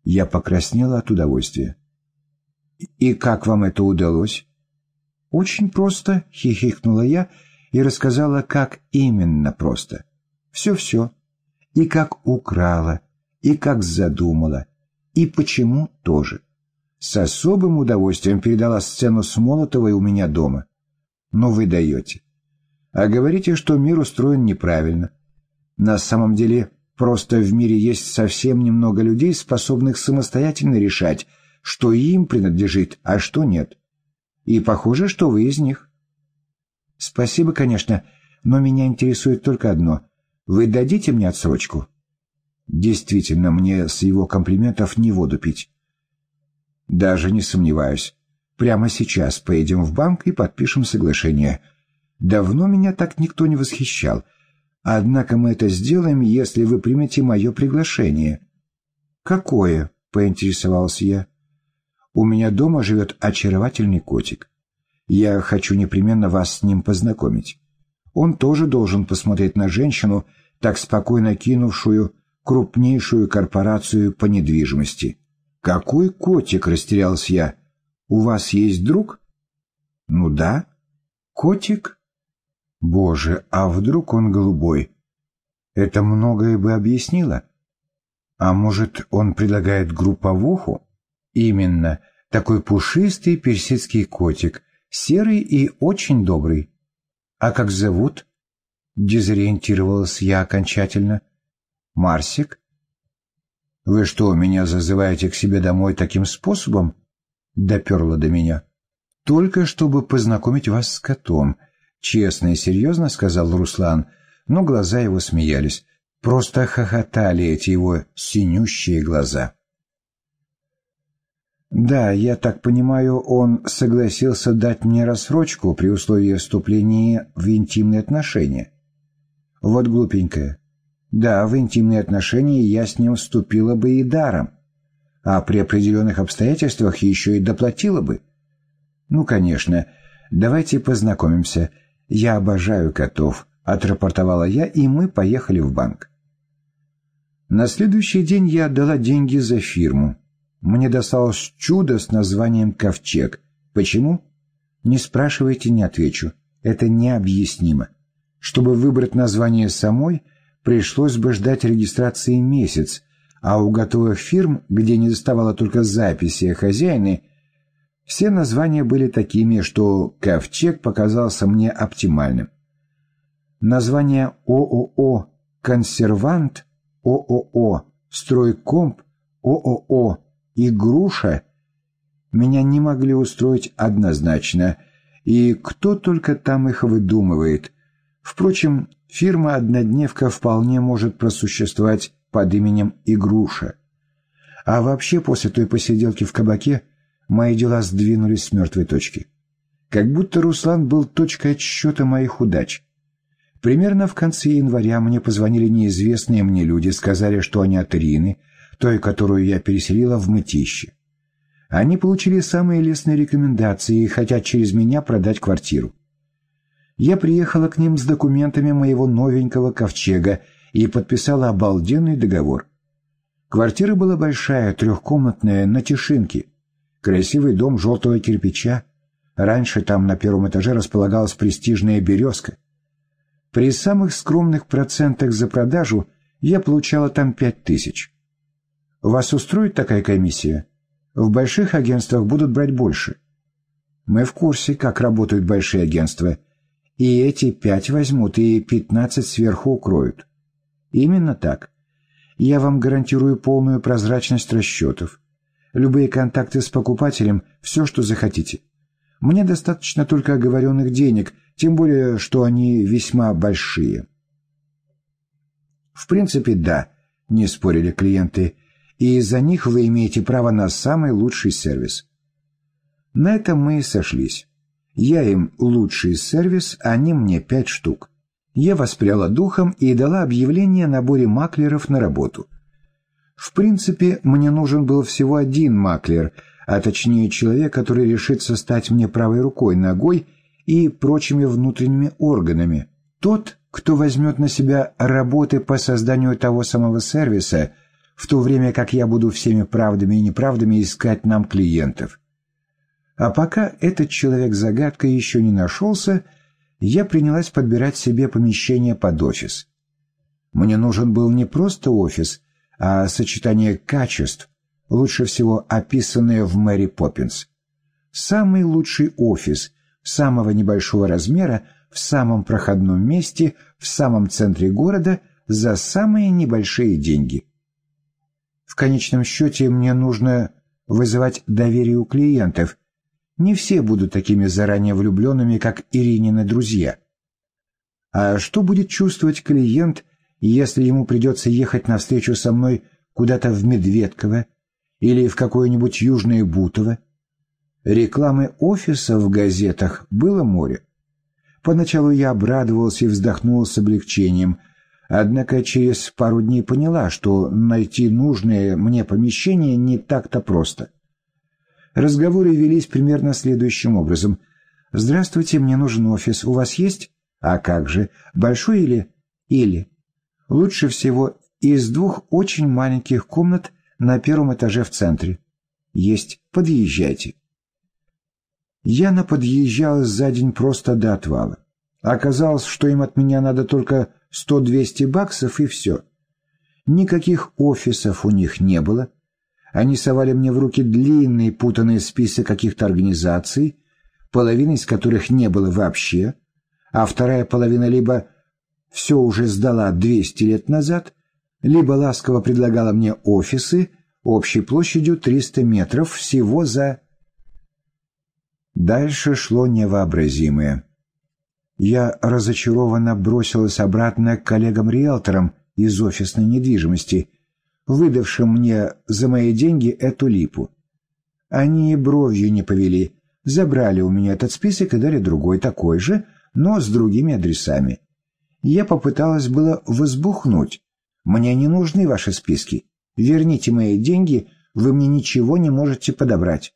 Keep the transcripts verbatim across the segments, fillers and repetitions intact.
Я покраснела от удовольствия. «И как вам это удалось?» «Очень просто», — хихикнула я и рассказала, как именно просто. Все-все. И как украла, и как задумала, и почему тоже. С особым удовольствием передала сцену с Молотовой у меня дома. «Ну вы даете. А говорите, что мир устроен неправильно. На самом деле, просто в мире есть совсем немного людей, способных самостоятельно решать, что им принадлежит, а что нет. И похоже, что вы из них». «Спасибо, конечно, но меня интересует только одно. Вы дадите мне отсрочку?» Действительно, мне с его комплиментов не воду пить. «Даже не сомневаюсь. Прямо сейчас поедем в банк и подпишем соглашение. Давно меня так никто не восхищал. Однако мы это сделаем, если вы примете мое приглашение». «Какое?» — поинтересовался я. «У меня дома живет очаровательный котик. Я хочу непременно вас с ним познакомить. Он тоже должен посмотреть на женщину, так спокойно кинувшую крупнейшую корпорацию по недвижимости». «Какой котик?» — растерялся я. «У вас есть друг?» «Ну да. Котик?» «Боже, а вдруг он голубой? Это многое бы объяснило. А может, он предлагает групповуху?» «Именно. Такой пушистый персидский котик, серый и очень добрый». «А как зовут?» — дезориентировалась я окончательно. «Марсик». «Вы что, меня зазываете к себе домой таким способом?» — доперло до меня. «Только чтобы познакомить вас с котом», — честно и серьезно сказал Руслан, но глаза его смеялись. Просто хохотали эти его синющие глаза. «Да, я так понимаю, он согласился дать мне рассрочку при условии вступления в интимные отношения. Вот глупенькая. Да, в интимные отношения я с ним вступила бы и даром, а при определенных обстоятельствах еще и доплатила бы. Ну, конечно, давайте познакомимся. Я обожаю котов», — отрапортовала я, и мы поехали в банк. На следующий день я отдала деньги за фирму. Мне досталось чудо с названием «Ковчег». Почему? Не спрашивайте, не отвечу. Это необъяснимо. Чтобы выбрать название самой, пришлось бы ждать регистрации месяц, а у готовых фирм, где не доставало только записи о хозяине, все названия были такими, что «Ковчег» показался мне оптимальным. Названия ООО «Консервант», ООО «Стройкомп», ООО и «Груша» меня не могли устроить однозначно, и кто только там их выдумывает. Впрочем, фирма-однодневка вполне может просуществовать под именем «Игруша». А вообще, после той посиделки в кабаке, мои дела сдвинулись с мертвой точки. Как будто Руслан был точкой отсчета моих удач. Примерно в конце января мне позвонили неизвестные мне люди, сказали, что они от Ирины, той, которую я переселила в Мытище. Они получили самые лестные рекомендации и хотят через меня продать квартиру. Я приехала к ним с документами моего новенького ковчега и подписала обалденный договор. Квартира была большая, трехкомнатная, на Тишинке. Красивый дом желтого кирпича. Раньше там на первом этаже располагалась престижная «Березка». При самых скромных процентах за продажу я получала там пять тысяч. Вас устроит такая комиссия? В больших агентствах будут брать больше. Мы в курсе, как работают большие агентства. И эти пять возьмут, и пятнадцать сверху укроют. Именно так. Я вам гарантирую полную прозрачность расчетов. Любые контакты с покупателем, все, что захотите. Мне достаточно только оговоренных денег, тем более, что они весьма большие. В принципе, да, не спорили клиенты, и из-за них вы имеете право на самый лучший сервис. На этом мы и сошлись. Я им лучший сервис, а они мне пять штук. Я воспряла духом и дала объявление о наборе маклеров на работу. В принципе, мне нужен был всего один маклер, а точнее человек, который решится стать мне правой рукой, ногой и прочими внутренними органами. Тот, кто возьмет на себя работы по созданию того самого сервиса, в то время как я буду всеми правдами и неправдами искать нам клиентов. А пока этот человек-загадка еще не нашелся, я принялась подбирать себе помещение под офис. Мне нужен был не просто офис, а сочетание качеств, лучше всего описанное в Мэри Поппинс. Самый лучший офис, самого небольшого размера, в самом проходном месте, в самом центре города, за самые небольшие деньги. В конечном счете мне нужно вызывать доверие у клиентов. Не все будут такими заранее влюбленными, как Иринины друзья. А что будет чувствовать клиент, если ему придется ехать навстречу со мной куда-то в Медведково или в какое-нибудь Южное Бутово? Рекламы офиса в газетах было море. Поначалу я обрадовался и вздохнул с облегчением, однако через пару дней поняла, что найти нужное мне помещение не так-то просто. Разговоры велись примерно следующим образом. «Здравствуйте, мне нужен офис. У вас есть? А как же? Большой или...» «Или...» «Лучше всего из двух очень маленьких комнат на первом этаже в центре». «Есть. Подъезжайте». Я наподъезжал за день просто до отвала. Оказалось, что им от меня надо только сто-двести баксов и все. Никаких офисов у них не было. Они совали мне в руки длинный путанный список каких-то организаций, половины из которых не было вообще, а вторая половина либо все уже сдала двести лет назад, либо ласково предлагала мне офисы общей площадью триста метров всего за... Дальше шло невообразимое. Я разочарованно бросилась обратно к коллегам-риэлторам из офисной недвижимости, выдавшим мне за мои деньги эту липу. Они и бровью не повели, забрали у меня этот список и дали другой такой же, но с другими адресами. Я попыталась было возбухнуть. «Мне не нужны ваши списки. Верните мои деньги, вы мне ничего не можете подобрать».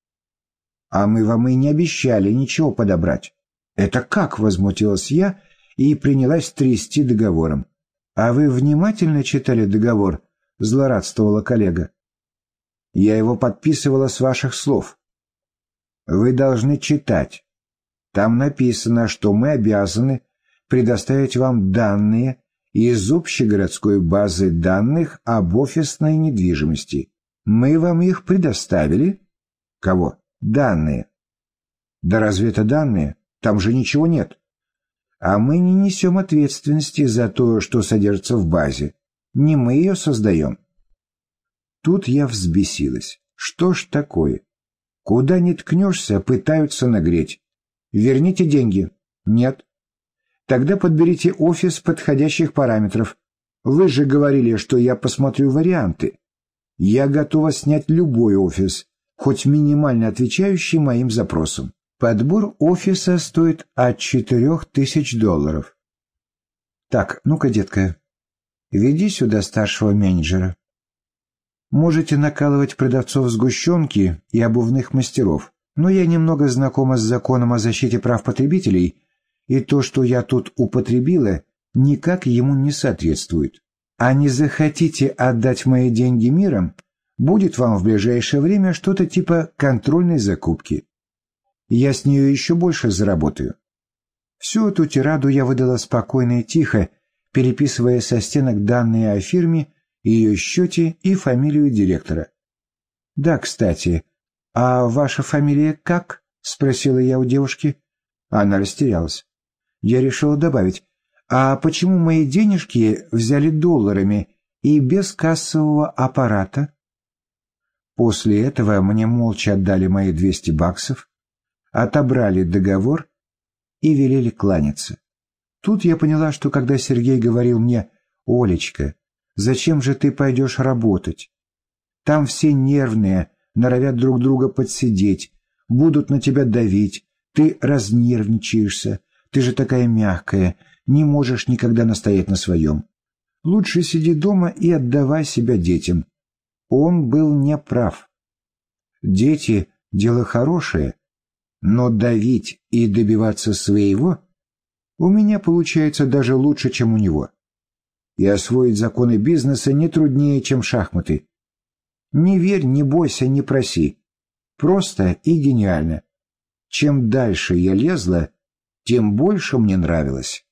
«А мы вам и не обещали ничего подобрать». «Это как?» — возмутилась я и принялась трясти договором. «А вы внимательно читали договор?» — злорадствовала коллега. «Я его подписывала с ваших слов». «Вы должны читать. Там написано, что мы обязаны предоставить вам данные из общегородской базы данных об офисной недвижимости. Мы вам их предоставили?» «Кого?» «Данные». «Да разве это данные? Там же ничего нет». «А мы не несем ответственности за то, что содержится в базе. Не мы ее создаем». Тут я взбесилась. Что ж такое? Куда ни ткнешься, пытаются нагреть. «Верните деньги». «Нет». «Тогда подберите офис подходящих параметров. Вы же говорили, что я посмотрю варианты. Я готова снять любой офис, хоть минимально отвечающий моим запросам. Подбор офиса стоит от четырех тысяч долларов». «Так, ну-ка, детка, веди сюда старшего менеджера. Можете накалывать продавцов сгущенки и обувных мастеров, но я немного знакома с законом о защите прав потребителей, и то, что я тут употребила, никак ему не соответствует. А не захотите отдать мои деньги миром, будет вам в ближайшее время что-то типа контрольной закупки. Я с нее еще больше заработаю». Всю эту тираду я выдала спокойно и тихо, переписывая со стенок данные о фирме, ее счете и фамилию директора. «Да, кстати, а ваша фамилия как?» — спросила я у девушки. Она растерялась. Я решила добавить: «А почему мои денежки взяли долларами и без кассового аппарата?» После этого мне молча отдали мои двести баксов, отобрали договор и велели кланяться. Тут я поняла, что когда Сергей говорил мне: «Олечка, зачем же ты пойдешь работать? Там все нервные, норовят друг друга подсидеть, будут на тебя давить, ты разнервничаешься, ты же такая мягкая, не можешь никогда настоять на своем. Лучше сиди дома и отдавай себя детям». Он был неправ. Дети — дело хорошее, но давить и добиваться своего у меня получается даже лучше, чем у него. и освоить законы бизнеса не труднее, чем шахматы. Не верь, не бойся, не проси. Просто и гениально. Чем дальше я лезла, тем больше мне нравилось.